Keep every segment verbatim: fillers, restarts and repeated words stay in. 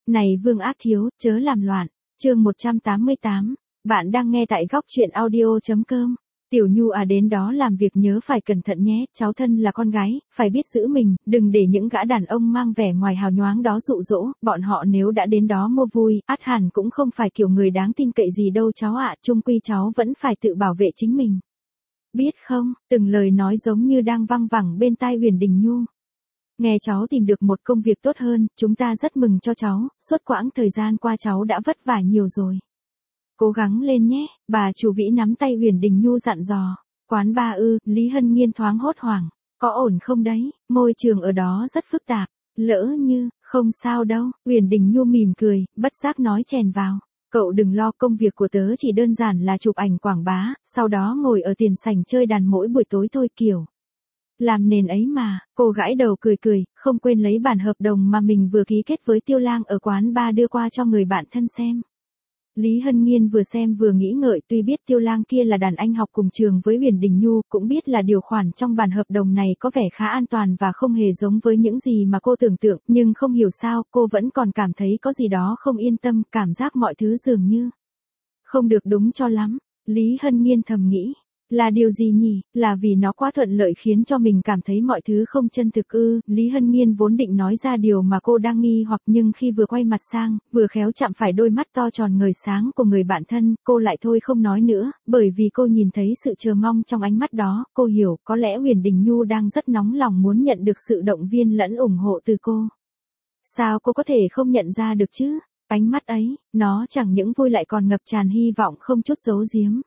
Này Vương Ác Thiếu, chớ làm loạn. Chương một trăm tám mươi tám. Bạn đang nghe tại góc truyện audio chấm com. Tiểu Nhu à, đến đó làm việc nhớ phải cẩn thận nhé, cháu thân là con gái, phải biết giữ mình, đừng để những gã đàn ông mang vẻ ngoài hào nhoáng đó dụ dỗ, bọn họ nếu đã đến đó mua vui, ắt hẳn cũng không phải kiểu người đáng tin cậy gì đâu cháu ạ, chung quy cháu vẫn phải tự bảo vệ chính mình. Biết không, từng lời nói giống như đang văng vẳng bên tai Huyền Đình Nhu. Nghe cháu tìm được một công việc tốt hơn, chúng ta rất mừng cho cháu, suốt quãng thời gian qua cháu đã vất vả nhiều rồi. Cố gắng lên nhé, bà chủ Vĩ nắm tay Huyền Đình Nhu dặn dò. Quán ba ư, Lý Hân Nhiên thoáng hốt hoảng. Có ổn không đấy, môi trường ở đó rất phức tạp. Lỡ như, không sao đâu, Huyền Đình Nhu mỉm cười, bất giác nói chèn vào. Cậu đừng lo, công việc của tớ chỉ đơn giản là chụp ảnh quảng bá, sau đó ngồi ở tiền sảnh chơi đàn mỗi buổi tối thôi kiểu. Làm nền ấy mà, cô gãi đầu cười cười, không quên lấy bản hợp đồng mà mình vừa ký kết với Tiêu Lang ở quán ba đưa qua cho người bạn thân xem. Lý Hân Nhiên vừa xem vừa nghĩ ngợi, tuy biết Tiêu Lang kia là đàn anh học cùng trường với Huyền Đình Nhu, cũng biết là điều khoản trong bản hợp đồng này có vẻ khá an toàn và không hề giống với những gì mà cô tưởng tượng, nhưng không hiểu sao, cô vẫn còn cảm thấy có gì đó không yên tâm, cảm giác mọi thứ dường như không được đúng cho lắm. Lý Hân Nhiên thầm nghĩ, là điều gì nhỉ, là vì nó quá thuận lợi khiến cho mình cảm thấy mọi thứ không chân thực ư. Lý Hân Nhiên vốn định nói ra điều mà cô đang nghi hoặc, nhưng khi vừa quay mặt sang, vừa khéo chạm phải đôi mắt to tròn ngời sáng của người bạn thân, cô lại thôi không nói nữa, bởi vì cô nhìn thấy sự chờ mong trong ánh mắt đó, cô hiểu, có lẽ Huyền Đình Nhu đang rất nóng lòng muốn nhận được sự động viên lẫn ủng hộ từ cô. Sao cô có thể không nhận ra được chứ, ánh mắt ấy, nó chẳng những vui lại còn ngập tràn hy vọng không chút giấu giếm.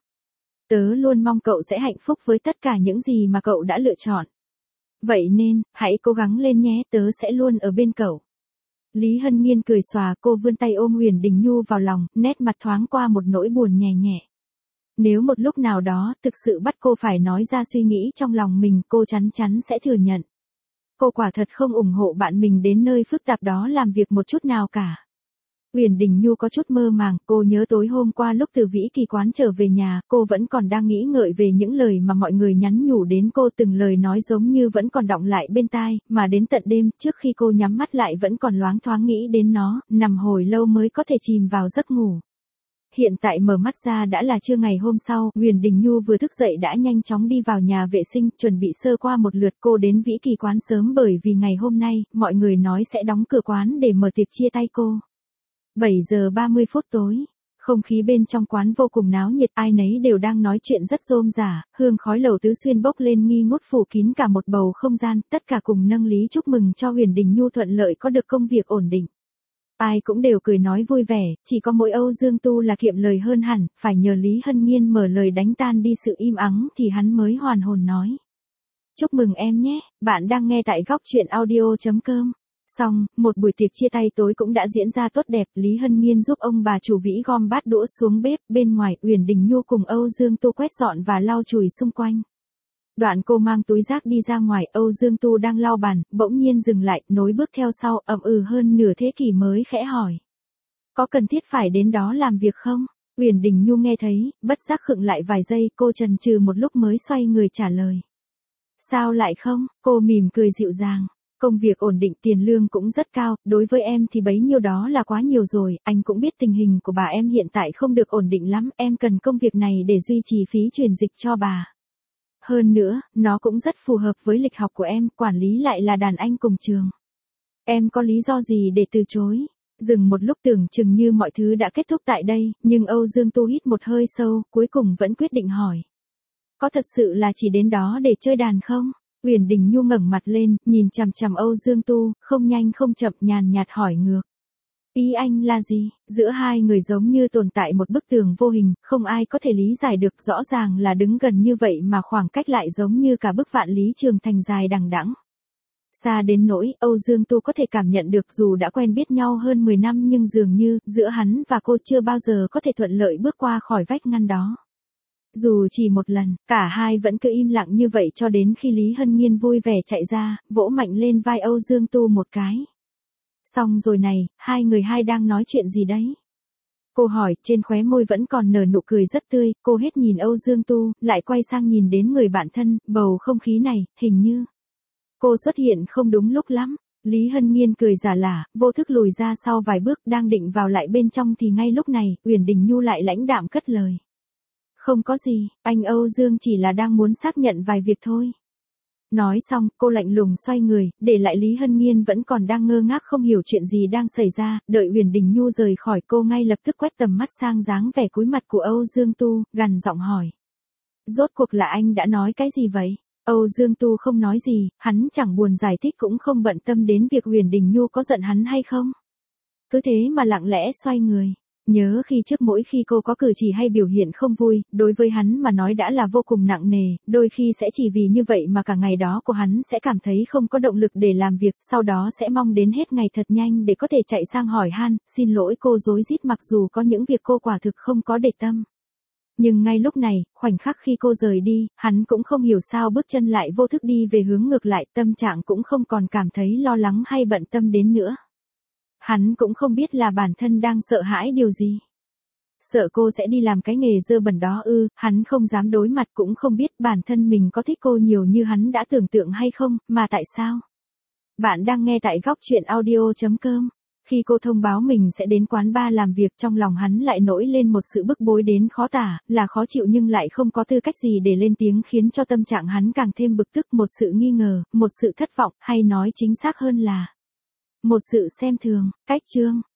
Tớ luôn mong cậu sẽ hạnh phúc với tất cả những gì mà cậu đã lựa chọn. Vậy nên, hãy cố gắng lên nhé, tớ sẽ luôn ở bên cậu. Lý Hân Nhiên cười xòa, cô vươn tay ôm Huyền Đình Nhu vào lòng, nét mặt thoáng qua một nỗi buồn nhẹ nhẹ. Nếu một lúc nào đó, thực sự bắt cô phải nói ra suy nghĩ trong lòng mình, cô chắn chắn sẽ thừa nhận. Cô quả thật không ủng hộ bạn mình đến nơi phức tạp đó làm việc một chút nào cả. Huyền Đình Nhu có chút mơ màng, cô nhớ tối hôm qua lúc từ Vĩ Kỳ quán trở về nhà, cô vẫn còn đang nghĩ ngợi về những lời mà mọi người nhắn nhủ đến cô, từng lời nói giống như vẫn còn đọng lại bên tai, mà đến tận đêm, trước khi cô nhắm mắt lại vẫn còn loáng thoáng nghĩ đến nó, nằm hồi lâu mới có thể chìm vào giấc ngủ. Hiện tại mở mắt ra đã là trưa ngày hôm sau, Huyền Đình Nhu vừa thức dậy đã nhanh chóng đi vào nhà vệ sinh, chuẩn bị sơ qua một lượt. Cô đến Vĩ Kỳ quán sớm bởi vì ngày hôm nay, mọi người nói sẽ đóng cửa quán để mở tiệc chia tay cô. bảy giờ ba mươi phút tối, không khí bên trong quán vô cùng náo nhiệt, ai nấy đều đang nói chuyện rất rôm rả, hương khói lầu tứ xuyên bốc lên nghi ngút phủ kín cả một bầu không gian, tất cả cùng nâng lý chúc mừng cho Huyền Đình Nhu thuận lợi có được công việc ổn định. Ai cũng đều cười nói vui vẻ, chỉ có mỗi Âu Dương Tu là kiệm lời hơn hẳn, phải nhờ Lý Hân Nhiên mở lời đánh tan đi sự im ắng thì hắn mới hoàn hồn nói. Chúc mừng em nhé, bạn đang nghe tại góc truyện audio chấm com. Xong, một buổi tiệc chia tay tối cũng đã diễn ra tốt đẹp, Lý Hân Nhiên giúp ông bà chủ Vĩ gom bát đũa xuống bếp, bên ngoài, Huyền Đình Nhu cùng Âu Dương Tu quét dọn và lau chùi xung quanh. Đoạn cô mang túi rác đi ra ngoài, Âu Dương Tu đang lau bàn, bỗng nhiên dừng lại, nối bước theo sau, ậm ừ hơn nửa thế kỷ mới khẽ hỏi. Có cần thiết phải đến đó làm việc không? Huyền Đình Nhu nghe thấy, bất giác khựng lại vài giây, cô chần chừ một lúc mới xoay người trả lời. Sao lại không? Cô mỉm cười dịu dàng. Công việc ổn định, tiền lương cũng rất cao, đối với em thì bấy nhiêu đó là quá nhiều rồi, anh cũng biết tình hình của bà em hiện tại không được ổn định lắm, em cần công việc này để duy trì phí truyền dịch cho bà. Hơn nữa, nó cũng rất phù hợp với lịch học của em, quản lý lại là đàn anh cùng trường. Em có lý do gì để từ chối? Dừng một lúc tưởng chừng như mọi thứ đã kết thúc tại đây, nhưng Âu Dương Tu hít một hơi sâu, cuối cùng vẫn quyết định hỏi. Có thật sự là chỉ đến đó để chơi đàn không? Huyền Đình Nhu ngẩng mặt lên, nhìn chằm chằm Âu Dương Tu, không nhanh không chậm nhàn nhạt hỏi ngược. Ý anh là gì? Giữa hai người giống như tồn tại một bức tường vô hình, không ai có thể lý giải được, rõ ràng là đứng gần như vậy mà khoảng cách lại giống như cả bức vạn lý trường thành dài đằng đẵng. Xa đến nỗi, Âu Dương Tu có thể cảm nhận được dù đã quen biết nhau hơn mười năm nhưng dường như, giữa hắn và cô chưa bao giờ có thể thuận lợi bước qua khỏi vách ngăn đó. Dù chỉ một lần, cả hai vẫn cứ im lặng như vậy cho đến khi Lý Hân Nhiên vui vẻ chạy ra, vỗ mạnh lên vai Âu Dương Tu một cái. Xong rồi này, hai người hai đang nói chuyện gì đấy? Cô hỏi, trên khóe môi vẫn còn nở nụ cười rất tươi, cô hết nhìn Âu Dương Tu, lại quay sang nhìn đến người bạn thân, bầu không khí này, hình như. Cô xuất hiện không đúng lúc lắm. Lý Hân Nhiên cười giả lả, vô thức lùi ra sau vài bước đang định vào lại bên trong thì ngay lúc này, Uyển Đình Nhu lại lãnh đạm cất lời. Không có gì, anh Âu Dương chỉ là đang muốn xác nhận vài việc thôi. Nói xong, cô lạnh lùng xoay người, để lại Lý Hân Nhiên vẫn còn đang ngơ ngác không hiểu chuyện gì đang xảy ra, đợi Uyển Đình Nhu rời khỏi cô ngay lập tức quét tầm mắt sang dáng vẻ cúi mặt của Âu Dương Tu, gằn giọng hỏi. Rốt cuộc là anh đã nói cái gì vậy? Âu Dương Tu không nói gì, hắn chẳng buồn giải thích cũng không bận tâm đến việc Uyển Đình Nhu có giận hắn hay không. Cứ thế mà lặng lẽ xoay người. Nhớ khi trước mỗi khi cô có cử chỉ hay biểu hiện không vui, đối với hắn mà nói đã là vô cùng nặng nề, đôi khi sẽ chỉ vì như vậy mà cả ngày đó của hắn sẽ cảm thấy không có động lực để làm việc, sau đó sẽ mong đến hết ngày thật nhanh để có thể chạy sang hỏi han, xin lỗi cô rối rít mặc dù có những việc cô quả thực không có để tâm. Nhưng ngay lúc này, khoảnh khắc khi cô rời đi, hắn cũng không hiểu sao bước chân lại vô thức đi về hướng ngược lại, tâm trạng cũng không còn cảm thấy lo lắng hay bận tâm đến nữa. Hắn cũng không biết là bản thân đang sợ hãi điều gì. Sợ cô sẽ đi làm cái nghề dơ bẩn đó ư, hắn không dám đối mặt cũng không biết bản thân mình có thích cô nhiều như hắn đã tưởng tượng hay không, mà tại sao? Bạn đang nghe tại góc truyện audio chấm com. Khi cô thông báo mình sẽ đến quán bar làm việc trong lòng hắn lại nổi lên một sự bức bối đến khó tả, là khó chịu nhưng lại không có tư cách gì để lên tiếng khiến cho tâm trạng hắn càng thêm bực tức, một sự nghi ngờ, một sự thất vọng, hay nói chính xác hơn là một sự xem thường. Cách chương